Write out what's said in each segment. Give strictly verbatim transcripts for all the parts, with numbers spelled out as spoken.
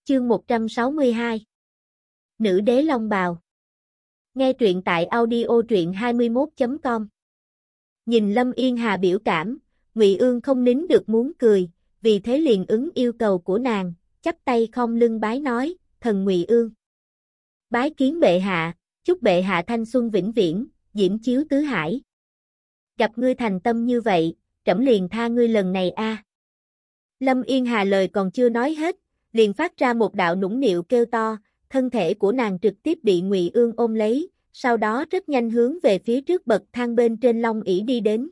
Chương một trăm sáu mươi hai. Nữ đế Long Bào. Nghe truyện tại audio truyện hai mươi mốt chấm com. Nhìn Lâm Yên Hà biểu cảm, Ngụy Ương không nín được muốn cười, vì thế liền ứng yêu cầu của nàng, chắp tay khom lưng bái nói, thần Ngụy Ương. Bái kiến bệ hạ, chúc bệ hạ thanh xuân vĩnh viễn, diễm chiếu tứ hải. Gặp ngươi thành tâm như vậy, trẫm liền tha ngươi lần này a. Lâm Yên Hà lời còn chưa nói hết, liền phát ra một đạo nũng nịu kêu to, thân thể của nàng trực tiếp bị Ngụy Ương ôm lấy, sau đó rất nhanh hướng về phía trước bậc thang bên trên long ỷ đi đến.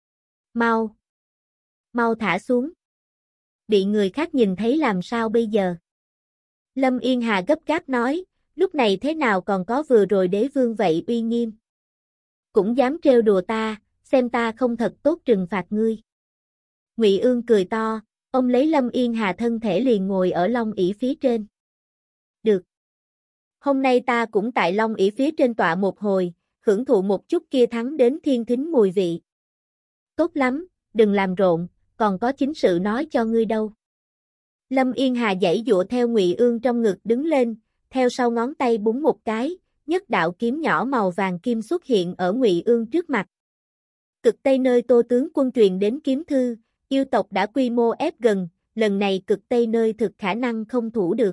Mau! Mau thả xuống! Bị người khác nhìn thấy làm sao bây giờ? Lâm Yên Hà gấp gáp nói, lúc này thế nào còn có vừa rồi đế vương vậy uy nghiêm. Cũng dám trêu đùa ta, xem ta không thật tốt trừng phạt ngươi. Ngụy Ương cười to, ông lấy Lâm Yên Hà thân thể liền ngồi ở long ỷ phía trên. Được. Hôm nay ta cũng tại long ỷ phía trên tọa một hồi, hưởng thụ một chút kia thắng đến thiên thính mùi vị. Tốt lắm, đừng làm rộn, còn có chính sự nói cho ngươi đâu. Lâm Yên Hà giãy giụa theo Ngụy Ương trong ngực đứng lên, theo sau ngón tay búng một cái, nhất đạo kiếm nhỏ màu vàng kim xuất hiện ở Ngụy Ương trước mặt. Cực Tây nơi Tô tướng quân truyền đến kiếm thư, yêu tộc đã quy mô ép gần, lần này Cực Tây nơi thực khả năng không thủ được.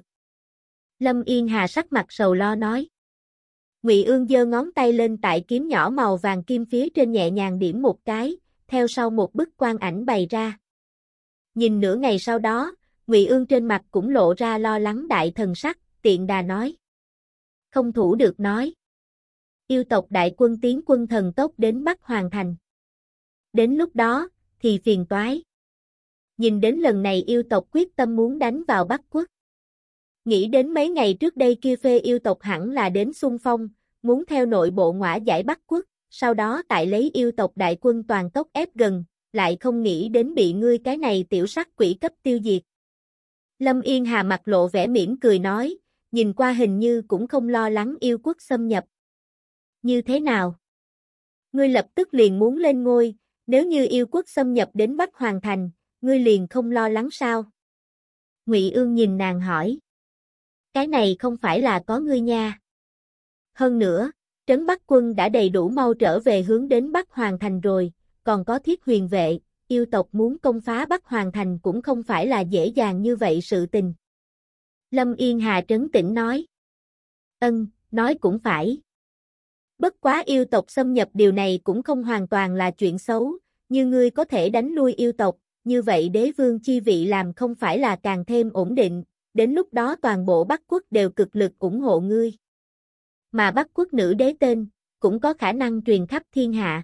Lâm Yên Hà sắc mặt sầu lo nói. Ngụy Ương giơ ngón tay lên tại kiếm nhỏ màu vàng kim phía trên nhẹ nhàng điểm một cái, theo sau một bức quan ảnh bày ra. Nhìn nửa ngày sau đó, Ngụy Ương trên mặt cũng lộ ra lo lắng đại thần sắc, tiện đà nói. Không thủ được nói. Yêu tộc đại quân tiến quân thần tốc đến Bắc Hoàng Thành. Đến lúc đó, thì phiền toái. Nhìn đến lần này yêu tộc quyết tâm muốn đánh vào Bắc Quốc. Nghĩ đến mấy ngày trước đây kia phê yêu tộc hẳn là đến xung phong, muốn theo nội bộ ngõa giải Bắc Quốc, sau đó tại lấy yêu tộc đại quân toàn tốc ép gần, lại không nghĩ đến bị ngươi cái này tiểu sắc quỷ cấp tiêu diệt. Lâm Yên Hà mặt lộ vẻ mỉm cười nói, nhìn qua hình như cũng không lo lắng yêu quốc xâm nhập. Như thế nào? Ngươi lập tức liền muốn lên ngôi, nếu như yêu quốc xâm nhập đến Bắc Hoàng Thành, ngươi liền không lo lắng sao? Ngụy Ương nhìn nàng hỏi. Cái này không phải là có ngươi nha. Hơn nữa, trấn Bắc quân đã đầy đủ mau trở về hướng đến Bắc Hoàng Thành rồi, còn có Thiết Huyền vệ, yêu tộc muốn công phá Bắc Hoàng Thành cũng không phải là dễ dàng như vậy sự tình. Lâm Yên Hà trấn tĩnh nói. Ân, nói cũng phải. Bất quá yêu tộc xâm nhập điều này cũng không hoàn toàn là chuyện xấu, như ngươi có thể đánh lui yêu tộc, như vậy đế vương chi vị làm không phải là càng thêm ổn định, đến lúc đó toàn bộ Bắc Quốc đều cực lực ủng hộ ngươi. Mà Bắc Quốc nữ đế tên, cũng có khả năng truyền khắp thiên hạ.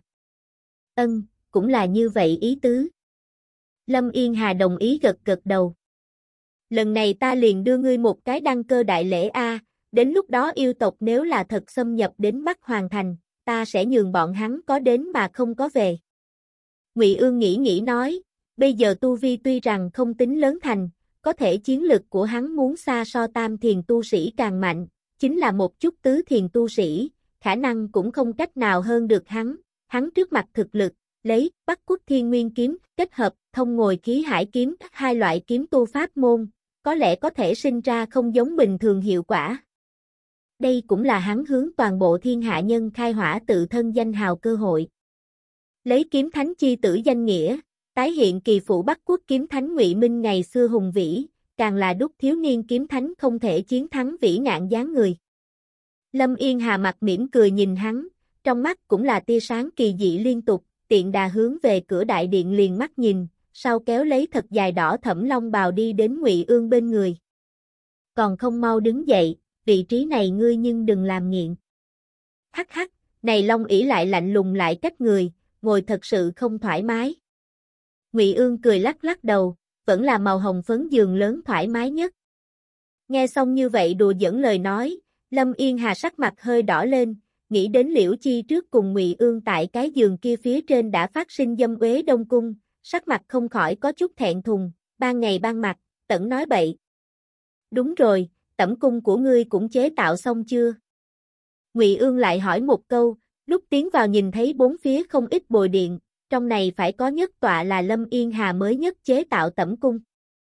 Ân, cũng là như vậy ý tứ. Lâm Yên Hà đồng ý gật gật đầu. Lần này ta liền đưa ngươi một cái đăng cơ đại lễ a, đến lúc đó yêu tộc nếu là thật xâm nhập đến Bắc Hoàng Thành, ta sẽ nhường bọn hắn có đến mà không có về. Ngụy Ương nghĩ nghĩ nói, bây giờ tu vi tuy rằng không tính lớn thành, có thể chiến lực của hắn muốn xa so tam thiền tu sĩ càng mạnh, chính là một chút tứ thiền tu sĩ, khả năng cũng không cách nào hơn được hắn, hắn trước mặt thực lực, lấy Bắc Quốc Thiên Nguyên kiếm, kết hợp thông ngồi khí hải kiếm, hai loại kiếm tu pháp môn, có lẽ có thể sinh ra không giống bình thường hiệu quả. Đây cũng là hắn hướng toàn bộ thiên hạ nhân khai hỏa tự thân danh hào cơ hội. Lấy kiếm thánh chi tử danh nghĩa, tái hiện kỳ phụ Bắc Quốc kiếm thánh Ngụy Minh ngày xưa hùng vĩ, càng là đúc thiếu niên kiếm thánh không thể chiến thắng vĩ ngạn dáng người. Lâm Yên Hà mặt mỉm cười nhìn hắn, trong mắt cũng là tia sáng kỳ dị liên tục, tiện đà hướng về cửa đại điện liền mắt nhìn, sau kéo lấy thật dài đỏ thẫm long bào đi đến Ngụy Ương bên người. Còn không mau đứng dậy, vị trí này ngươi nhưng đừng làm nghiện. Hắc hắc, này long ỷ lại lạnh lùng lại cách người, ngồi thật sự không thoải mái. Ngụy Ương cười lắc lắc đầu, vẫn là màu hồng phấn giường lớn thoải mái nhất. Nghe xong như vậy đùa giỡn lời nói, Lâm Yên Hà sắc mặt hơi đỏ lên, nghĩ đến Liễu Chi trước cùng Ngụy Ương tại cái giường kia phía trên đã phát sinh dâm uế Đông Cung, sắc mặt không khỏi có chút thẹn thùng, ban ngày ban mặt, tẩn nói bậy. Đúng rồi, tẩm cung của ngươi cũng chế tạo xong chưa? Ngụy Ương lại hỏi một câu, lúc tiến vào nhìn thấy bốn phía không ít bồi điện, trong này phải có nhất tọa là Lâm Yên Hà mới nhất chế tạo tẩm cung.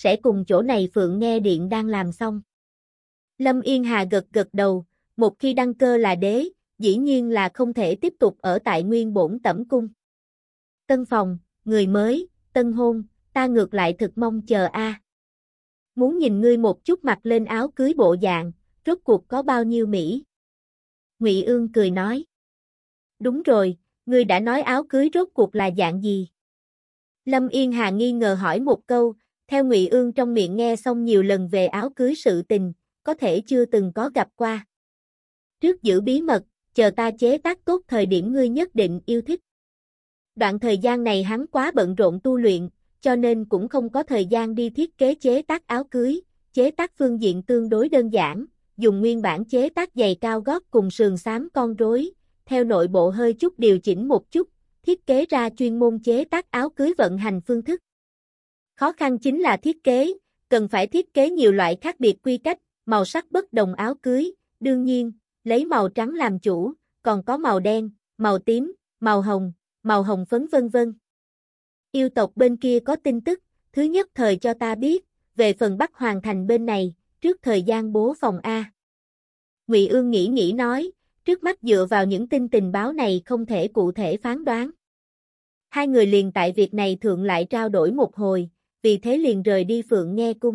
sẽ cùng chỗ này Phượng Nghe Điện đang làm xong. Lâm Yên Hà gật gật đầu, một khi đăng cơ là đế, dĩ nhiên là không thể tiếp tục ở tại nguyên bổn tẩm cung. Tân phòng, người mới, tân hôn, ta ngược lại thực mong chờ a. Muốn nhìn ngươi một chút mặc lên áo cưới bộ dạng, rốt cuộc có bao nhiêu mỹ. Ngụy Ương cười nói. Đúng rồi, ngươi đã nói áo cưới rốt cuộc là dạng gì? Lâm Yên Hà nghi ngờ hỏi một câu, theo Ngụy Ương trong miệng nghe xong nhiều lần về áo cưới sự tình, có thể chưa từng có gặp qua. Trước giữ bí mật, chờ ta chế tác tốt thời điểm ngươi nhất định yêu thích. Đoạn thời gian này hắn quá bận rộn tu luyện, cho nên cũng không có thời gian đi thiết kế chế tác áo cưới, chế tác phương diện tương đối đơn giản, dùng nguyên bản chế tác giày cao gót cùng sườn xám con rối, theo nội bộ hơi chút điều chỉnh một chút, thiết kế ra chuyên môn chế tác áo cưới vận hành phương thức. Khó khăn chính là thiết kế, cần phải thiết kế nhiều loại khác biệt quy cách, màu sắc bất đồng áo cưới, đương nhiên, lấy màu trắng làm chủ, còn có màu đen, màu tím, màu hồng, màu hồng phấn vân vân. Yêu tộc bên kia có tin tức, thứ nhất thời cho ta biết, về phần Bắc Hoàng Thành bên này, trước thời gian bố phòng A. Ngụy Ương nghĩ nghĩ nói, trước mắt dựa vào những tin tình báo này không thể cụ thể phán đoán. Hai người liền tại việc này thượng lại trao đổi một hồi, vì thế liền rời đi Phượng Nghe Cung.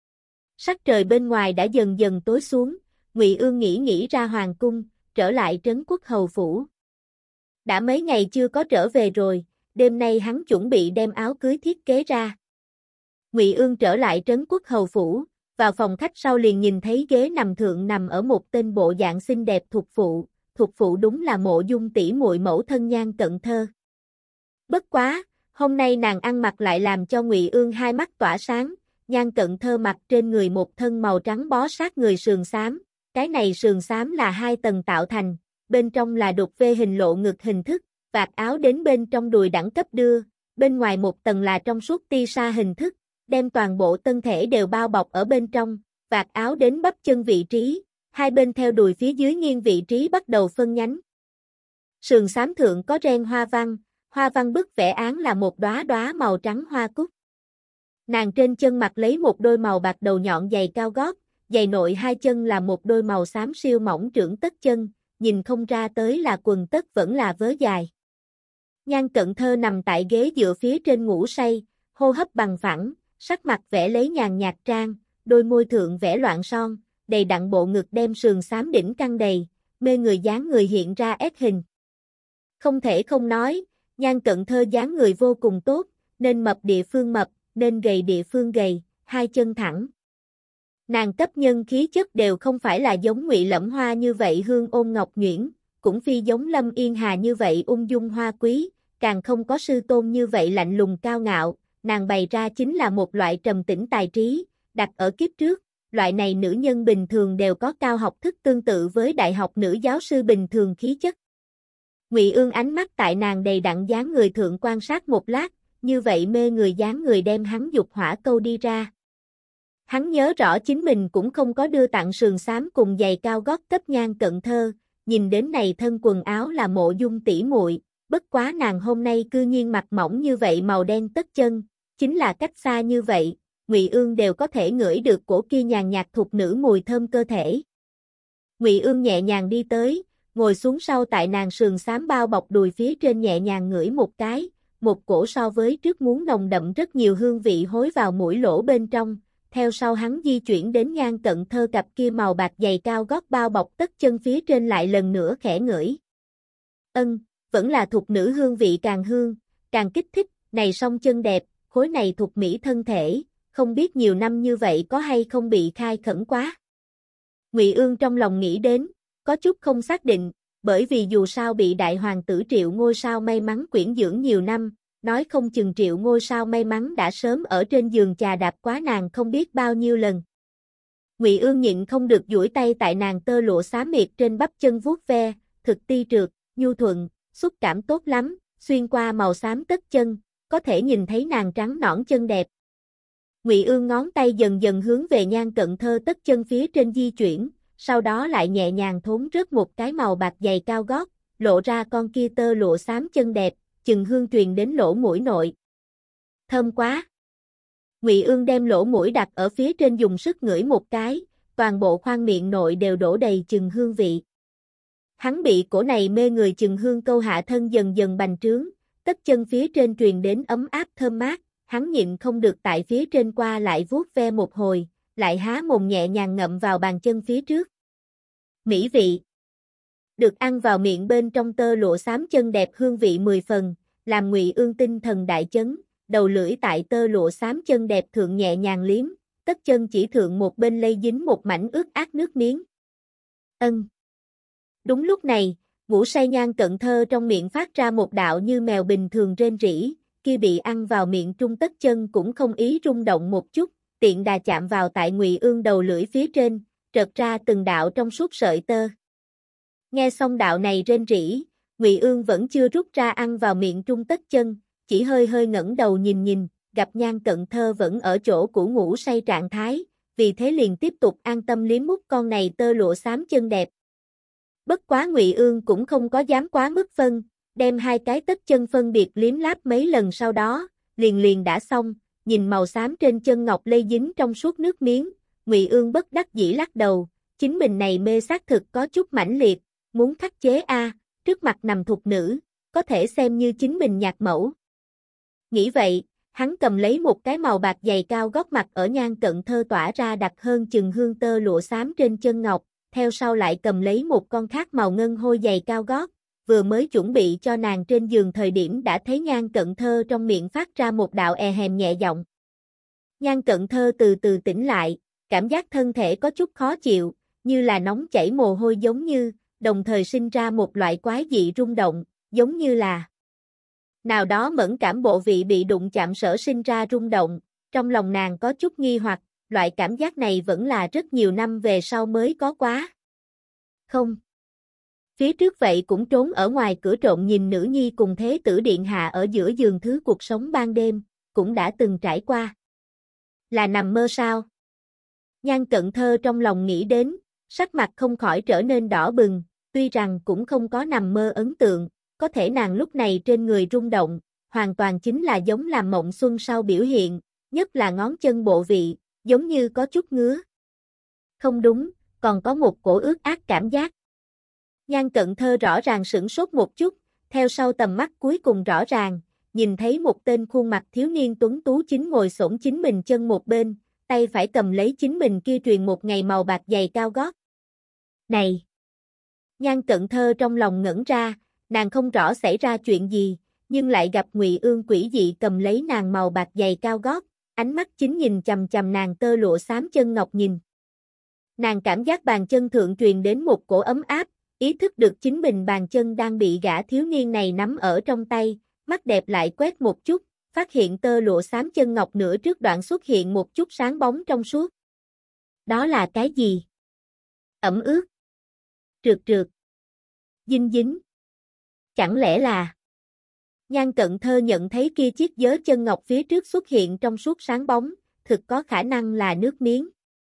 Sắc trời bên ngoài đã dần dần tối xuống, Ngụy Ương nghĩ nghĩ ra hoàng cung, trở lại trấn quốc hầu phủ. Đã mấy ngày chưa có trở về rồi, đêm nay hắn chuẩn bị đem áo cưới thiết kế ra. Ngụy Ương trở lại trấn quốc hầu phủ, vào phòng khách sau liền nhìn thấy ghế nằm thượng nằm ở một tên bộ dạng xinh đẹp thuộc phụ, thuộc phụ đúng là Mộ Dung tỷ muội mẫu thân Nhan Cận Thơ. Bất quá, hôm nay nàng ăn mặc lại làm cho Ngụy Ương hai mắt tỏa sáng, Nhan Cận Thơ mặc trên người một thân màu trắng bó sát người sườn xám, cái này sườn xám là hai tầng tạo thành, bên trong là đục V hình lộ ngực hình thức, vạt áo đến bên trong đùi đẳng cấp đưa, bên ngoài một tầng là trong suốt ti sa hình thức, đem toàn bộ thân thể đều bao bọc ở bên trong, vạt áo đến bắp chân vị trí, hai bên theo đùi phía dưới nghiêng vị trí bắt đầu phân nhánh. Sườn xám thượng có ren hoa văn, hoa văn bức vẽ án là một đóa đóa màu trắng hoa cúc. Nàng trên chân mặc lấy một đôi màu bạc đầu nhọn giày cao gót, giày nội hai chân là một đôi màu xám siêu mỏng trưởng tất chân, nhìn không ra tới là quần tất vẫn là vớ dài. Nhan Cận Thơ nằm tại ghế dựa phía trên ngủ say, hô hấp bằng phẳng, sắc mặt vẽ lấy nhàn nhạt trang, đôi môi thượng vẽ loạn son, đầy đặn bộ ngực đem sườn xám đỉnh căng đầy, mê người dáng người hiện ra ép hình. Không thể không nói, Nhan Cận Thơ dáng người vô cùng tốt, nên mập địa phương mập, nên gầy địa phương gầy, hai chân thẳng. Nàng cấp nhân khí chất đều không phải là giống Ngụy Lẫm Hoa như vậy hương ôn ngọc nhuyễn, cũng phi giống Lâm Yên Hà như vậy ung dung hoa quý, càng không có sư tôn như vậy lạnh lùng cao ngạo, nàng bày ra chính là một loại trầm tĩnh tài trí, đặt ở kiếp trước, loại này nữ nhân bình thường đều có cao học thức tương tự với đại học nữ giáo sư bình thường khí chất. Ngụy Ương ánh mắt tại nàng đầy đặn dáng người thượng quan sát một lát, như vậy mê người dáng người đem hắn dục hỏa câu đi ra. Hắn nhớ rõ chính mình cũng không có đưa tặng sườn xám cùng giày cao gót cấp Nhan Cận Thơ, nhìn đến này thân quần áo là Mộ Dung tỷ muội, bất quá nàng hôm nay cư nhiên mặc mỏng như vậy màu đen tất chân, chính là cách xa như vậy, Ngụy Ương đều có thể ngửi được cổ kia nhàn nhạt thục nữ mùi thơm cơ thể. Ngụy Ương nhẹ nhàng đi tới, ngồi xuống sau tại nàng sườn xám bao bọc đùi phía trên nhẹ nhàng ngửi một cái, một cổ so với trước muốn nồng đậm rất nhiều hương vị hối vào mũi lỗ bên trong, theo sau hắn di chuyển đến Nhan Cận Thơ cặp kia màu bạc giày cao gót bao bọc tất chân phía trên lại lần nữa khẽ ngửi. Ân, vẫn là thục nữ hương vị càng hương, càng kích thích, này song chân đẹp, khối này thục mỹ thân thể, không biết nhiều năm như vậy có hay không bị khai khẩn quá. Ngụy Ương trong lòng nghĩ đến, có chút không xác định, bởi vì dù sao bị đại hoàng tử Triệu ngôi sao may mắn quyển dưỡng nhiều năm, nói không chừng Triệu ngôi sao may mắn đã sớm ở trên giường chà đạp quá nàng không biết bao nhiêu lần. Ngụy Ương nhịn không được duỗi tay tại nàng tơ lụa xám miệt trên bắp chân vuốt ve, thực ti trượt, nhu thuận, xúc cảm tốt lắm, xuyên qua màu xám tất chân, có thể nhìn thấy nàng trắng nõn chân đẹp. Ngụy Ương ngón tay dần dần hướng về Nhan Cận Thơ tất chân phía trên di chuyển, sau đó lại nhẹ nhàng thốn rớt một cái màu bạc giày cao gót, lộ ra con kia tơ lụa xám chân đẹp, chừng hương truyền đến lỗ mũi nội. Thơm quá! Ngụy Ương đem lỗ mũi đặt ở phía trên dùng sức ngửi một cái, toàn bộ khoang miệng nội đều đổ đầy chừng hương vị. Hắn bị cổ này mê người chừng hương câu hạ thân dần dần bành trướng, tất chân phía trên truyền đến ấm áp thơm mát, hắn nhịn không được tại phía trên qua lại vuốt ve một hồi, lại há mồm nhẹ nhàng ngậm vào bàn chân phía trước. Mỹ vị. Được ăn vào miệng bên trong tơ lụa xám chân đẹp hương vị mười phần, làm Ngụy Ương tinh thần đại chấn, đầu lưỡi tại tơ lụa xám chân đẹp thượng nhẹ nhàng liếm, tất chân chỉ thượng một bên lây dính một mảnh ướt át nước miếng. Ân. Đúng lúc này, ngủ say Nhan Cận Thơ trong miệng phát ra một đạo như mèo bình thường rên rỉ, kia bị ăn vào miệng trung tất chân cũng không ý rung động một chút, tiện đà chạm vào tại Ngụy Ương đầu lưỡi phía trên, trật ra từng đạo trong suốt sợi tơ. Nghe xong đạo này rên rỉ, Ngụy Ương vẫn chưa rút ra ăn vào miệng trung tất chân, chỉ hơi hơi ngẩng đầu nhìn nhìn, gặp Nhan Cận Thơ vẫn ở chỗ cũ ngủ say trạng thái, vì thế liền tiếp tục an tâm liếm mút con này tơ lụa xám chân đẹp. Bất quá Ngụy Ương cũng không có dám quá mức phân, đem hai cái tất chân phân biệt liếm láp mấy lần sau đó, liền liền đã xong, nhìn màu xám trên chân ngọc lây dính trong suốt nước miếng, Ngụy Ương bất đắc dĩ lắc đầu, chính mình này mê xác thực có chút mãnh liệt, muốn khắc chế a, à, trước mặt nằm thục nữ, có thể xem như chính mình nhạc mẫu. Nghĩ vậy, hắn cầm lấy một cái màu bạc giày cao gót mặt ở Nhan Cận Thơ tỏa ra đặc hơn chừng hương tơ lụa xám trên chân ngọc, theo sau lại cầm lấy một con khác màu ngân hôi giày cao gót, vừa mới chuẩn bị cho nàng trên giường thời điểm đã thấy Nhan Cận Thơ trong miệng phát ra một đạo è hèm nhẹ giọng. Nhan Cận Thơ từ từ tỉnh lại, cảm giác thân thể có chút khó chịu, như là nóng chảy mồ hôi giống như, đồng thời sinh ra một loại quái dị rung động, giống như là nào đó mẫn cảm bộ vị bị đụng chạm sở sinh ra rung động, trong lòng nàng có chút nghi hoặc, loại cảm giác này vẫn là rất nhiều năm về sau mới có quá. Không. Phía trước vậy cũng trốn ở ngoài cửa trộn nhìn nữ nhi cùng thế tử điện hạ ở giữa giường thứ cuộc sống ban đêm, cũng đã từng trải qua. Là nằm mơ sao? Nhan Cận Thơ trong lòng nghĩ đến, sắc mặt không khỏi trở nên đỏ bừng, tuy rằng cũng không có nằm mơ ấn tượng, có thể nàng lúc này trên người rung động, hoàn toàn chính là giống làm mộng xuân sau biểu hiện, nhất là ngón chân bộ vị, giống như có chút ngứa. Không đúng, còn có một cổ ướt át cảm giác. Nhan Cận Thơ rõ ràng sửng sốt một chút, theo sau tầm mắt cuối cùng rõ ràng, nhìn thấy một tên khuôn mặt thiếu niên tuấn tú chính ngồi xổm chính mình chân một bên, tay phải cầm lấy chính mình kia truyền một ngày màu bạc giày cao gót. Này! Nhan Cận Thơ trong lòng ngẩn ra, nàng không rõ xảy ra chuyện gì, nhưng lại gặp Ngụy Ương quỷ dị cầm lấy nàng màu bạc giày cao gót, ánh mắt chính nhìn chằm chằm nàng tơ lụa xám chân ngọc nhìn. Nàng cảm giác bàn chân thượng truyền đến một cổ ấm áp, ý thức được chính mình bàn chân đang bị gã thiếu niên này nắm ở trong tay, mắt đẹp lại quét một chút, phát hiện tơ lụa xám chân ngọc nửa trước đoạn xuất hiện một chút sáng bóng trong suốt. Đó là cái gì? Ẩm ướt. Trượt trượt. Dinh dính. Chẳng lẽ là... Nhan Cận Thơ nhận thấy kia chiếc vớ chân ngọc phía trước xuất hiện trong suốt sáng bóng, thực có khả năng là nước miếng.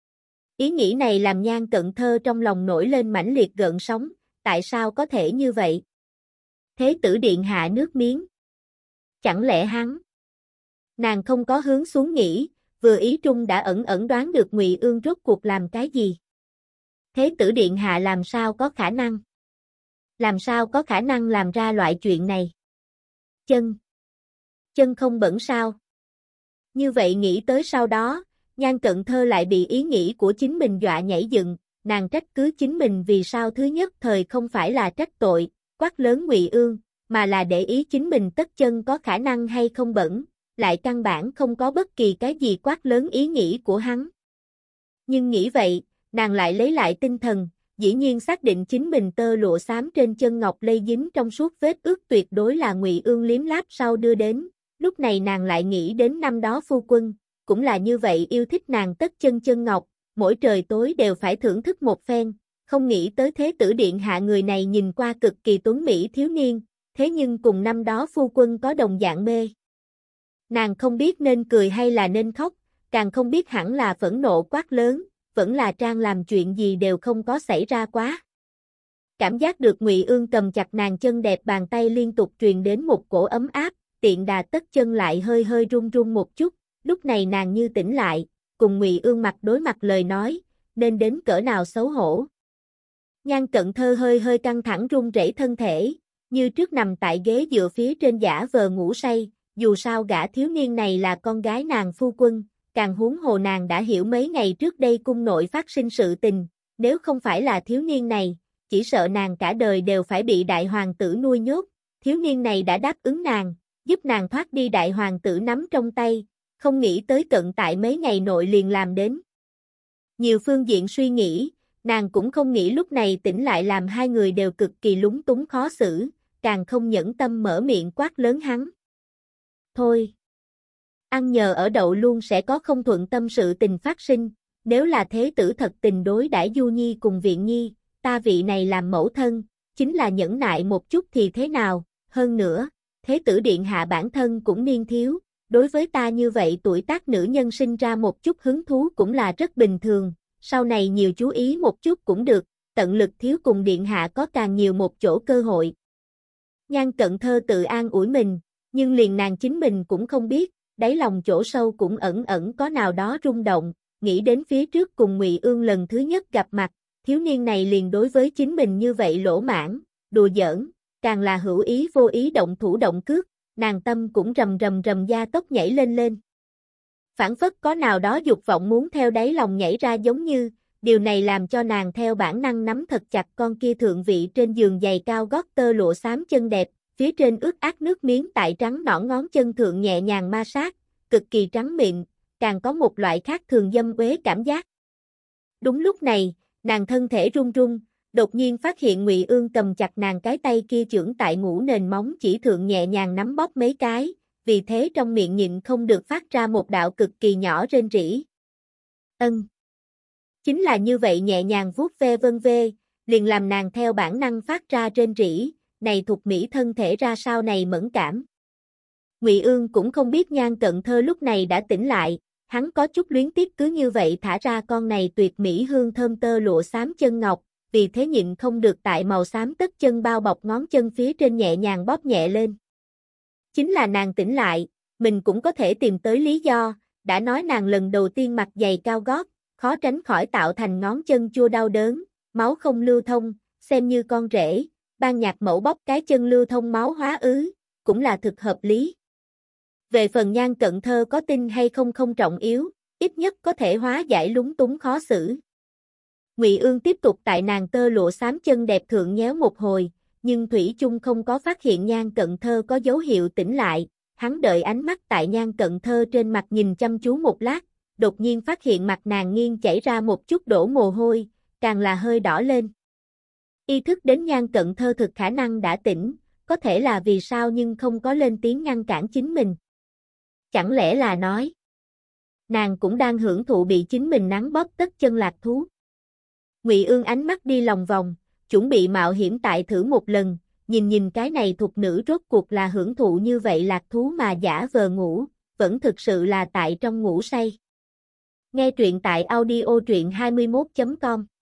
Ý nghĩ này làm Nhan Cận Thơ trong lòng nổi lên mãnh liệt gợn sóng, tại sao có thể như vậy? Thế tử điện hạ nước miếng. Chẳng lẽ hắn? Nàng không có hướng xuống nghĩ, vừa ý trung đã ẩn ẩn đoán được Ngụy Ương rốt cuộc làm cái gì. Thế tử điện hạ làm sao có khả năng? Làm sao có khả năng làm ra loại chuyện này? Chân. Chân không bẩn sao? Như vậy nghĩ tới sau đó, Nhan Cận Thơ lại bị ý nghĩ của chính mình dọa nhảy dựng, nàng trách cứ chính mình vì sao thứ nhất thời không phải là trách tội, quát lớn Ngụy Ương, mà là để ý chính mình tất chân có khả năng hay không bẩn, lại căn bản không có bất kỳ cái gì quát lớn ý nghĩ của hắn. Nhưng nghĩ vậy, nàng lại lấy lại tinh thần, dĩ nhiên xác định chính mình tơ lụa xám trên chân ngọc lây dính trong suốt vết ướt tuyệt đối là Ngụy Ương liếm láp sau đưa đến, lúc này nàng lại nghĩ đến năm đó phu quân, cũng là như vậy yêu thích nàng tất chân chân ngọc, mỗi trời tối đều phải thưởng thức một phen, không nghĩ tới thế tử điện hạ người này nhìn qua cực kỳ tuấn mỹ thiếu niên, thế nhưng cùng năm đó phu quân có đồng dạng mê. Nàng không biết nên cười hay là nên khóc, càng không biết hẳn là phẫn nộ quát lớn, vẫn là trang làm chuyện gì đều không có xảy ra quá. Cảm giác được Ngụy Ương cầm chặt nàng chân đẹp bàn tay liên tục truyền đến một cổ ấm áp, tiện đà tất chân lại hơi hơi run run một chút, lúc này nàng như tỉnh lại, cùng Ngụy Ương mặt đối mặt lời nói, nên đến cỡ nào xấu hổ. Nhan Cận Thơ hơi hơi căng thẳng run rẩy thân thể, như trước nằm tại ghế dựa phía trên giả vờ ngủ say, dù sao gã thiếu niên này là con gái nàng phu quân, càng huống hồ nàng đã hiểu mấy ngày trước đây cung nội phát sinh sự tình, nếu không phải là thiếu niên này, chỉ sợ nàng cả đời đều phải bị đại hoàng tử nuôi nhốt, thiếu niên này đã đáp ứng nàng, giúp nàng thoát đi đại hoàng tử nắm trong tay, không nghĩ tới cận tại mấy ngày nội liền làm đến. Nhiều phương diện suy nghĩ, nàng cũng không nghĩ lúc này tỉnh lại làm hai người đều cực kỳ lúng túng khó xử, càng không nhẫn tâm mở miệng quát lớn hắn. Thôi! Ăn nhờ ở đậu luôn sẽ có không thuận tâm sự tình phát sinh, nếu là thế tử thật tình đối đãi Du Nhi cùng Viện Nhi, ta vị này làm mẫu thân, chính là nhẫn nại một chút thì thế nào, hơn nữa, thế tử điện hạ bản thân cũng niên thiếu, đối với ta như vậy tuổi tác nữ nhân sinh ra một chút hứng thú cũng là rất bình thường, sau này nhiều chú ý một chút cũng được, tận lực thiếu cùng điện hạ có càng nhiều một chỗ cơ hội. Nhan Cận Thơ tự an ủi mình, nhưng liền nàng chính mình cũng không biết, đáy lòng chỗ sâu cũng ẩn ẩn có nào đó rung động, nghĩ đến phía trước cùng Ngụy Ương lần thứ nhất gặp mặt, thiếu niên này liền đối với chính mình như vậy lỗ mãn, đùa giỡn, càng là hữu ý vô ý động thủ động cước, nàng tâm cũng rầm rầm rầm da tóc nhảy lên lên. Phản phất có nào đó dục vọng muốn theo đáy lòng nhảy ra giống như, điều này làm cho nàng theo bản năng nắm thật chặt con kia thượng vị trên giường giày cao gót tơ lụa xám chân đẹp, phía trên ướt át nước miếng tại trắng nõn ngón chân thượng nhẹ nhàng ma sát, cực kỳ trắng mịn, càng có một loại khác thường dâm uế cảm giác. Đúng lúc này, nàng thân thể run run, đột nhiên phát hiện Ngụy Ương cầm chặt nàng cái tay kia chưởng tại ngũ nền móng chỉ thượng nhẹ nhàng nắm bóp mấy cái, vì thế trong miệng nhịn không được phát ra một đạo cực kỳ nhỏ rên rỉ. Ân. Chính là như vậy nhẹ nhàng vuốt ve vân vê, liền làm nàng theo bản năng phát ra rên rỉ, này thuộc mỹ thân thể ra sao này mẫn cảm. Ngụy Ương cũng không biết Nhan Cận Thơ lúc này đã tỉnh lại, hắn có chút luyến tiếc cứ như vậy thả ra con này tuyệt mỹ hương thơm tơ lụa xám chân ngọc, vì thế nhịn không được tại màu xám tất chân bao bọc ngón chân phía trên nhẹ nhàng bóp nhẹ lên. Chính là nàng tỉnh lại, mình cũng có thể tìm tới lý do, đã nói nàng lần đầu tiên mặc giày cao gót, khó tránh khỏi tạo thành ngón chân chua đau đớn, máu không lưu thông, xem như con rể, ban nhạc mẫu bóp cái chân lưu thông máu hóa ứ, cũng là thực hợp lý. Về phần Nhan Cận Thơ có tin hay không không trọng yếu, ít nhất có thể hóa giải lúng túng khó xử. Ngụy Ương tiếp tục tại nàng tơ lụa xám chân đẹp thượng nhéo một hồi, nhưng thủy chung không có phát hiện Nhan Cận Thơ có dấu hiệu tỉnh lại, hắn đợi ánh mắt tại Nhan Cận Thơ trên mặt nhìn chăm chú một lát, đột nhiên phát hiện mặt nàng nghiêng chảy ra một chút đổ mồ hôi, càng là hơi đỏ lên. Ý thức đến Nhan Cận Thơ thực khả năng đã tỉnh, có thể là vì sao nhưng không có lên tiếng ngăn cản chính mình. Chẳng lẽ là nói, nàng cũng đang hưởng thụ bị chính mình nắn bóp tất chân lạc thú. Ngụy Ương ánh mắt đi lòng vòng, chuẩn bị mạo hiểm tại thử một lần, nhìn nhìn cái này thuộc nữ rốt cuộc là hưởng thụ như vậy lạc thú mà giả vờ ngủ, vẫn thực sự là tại trong ngủ say. Nghe truyện tại audio truyện hai mươi mốt chấm com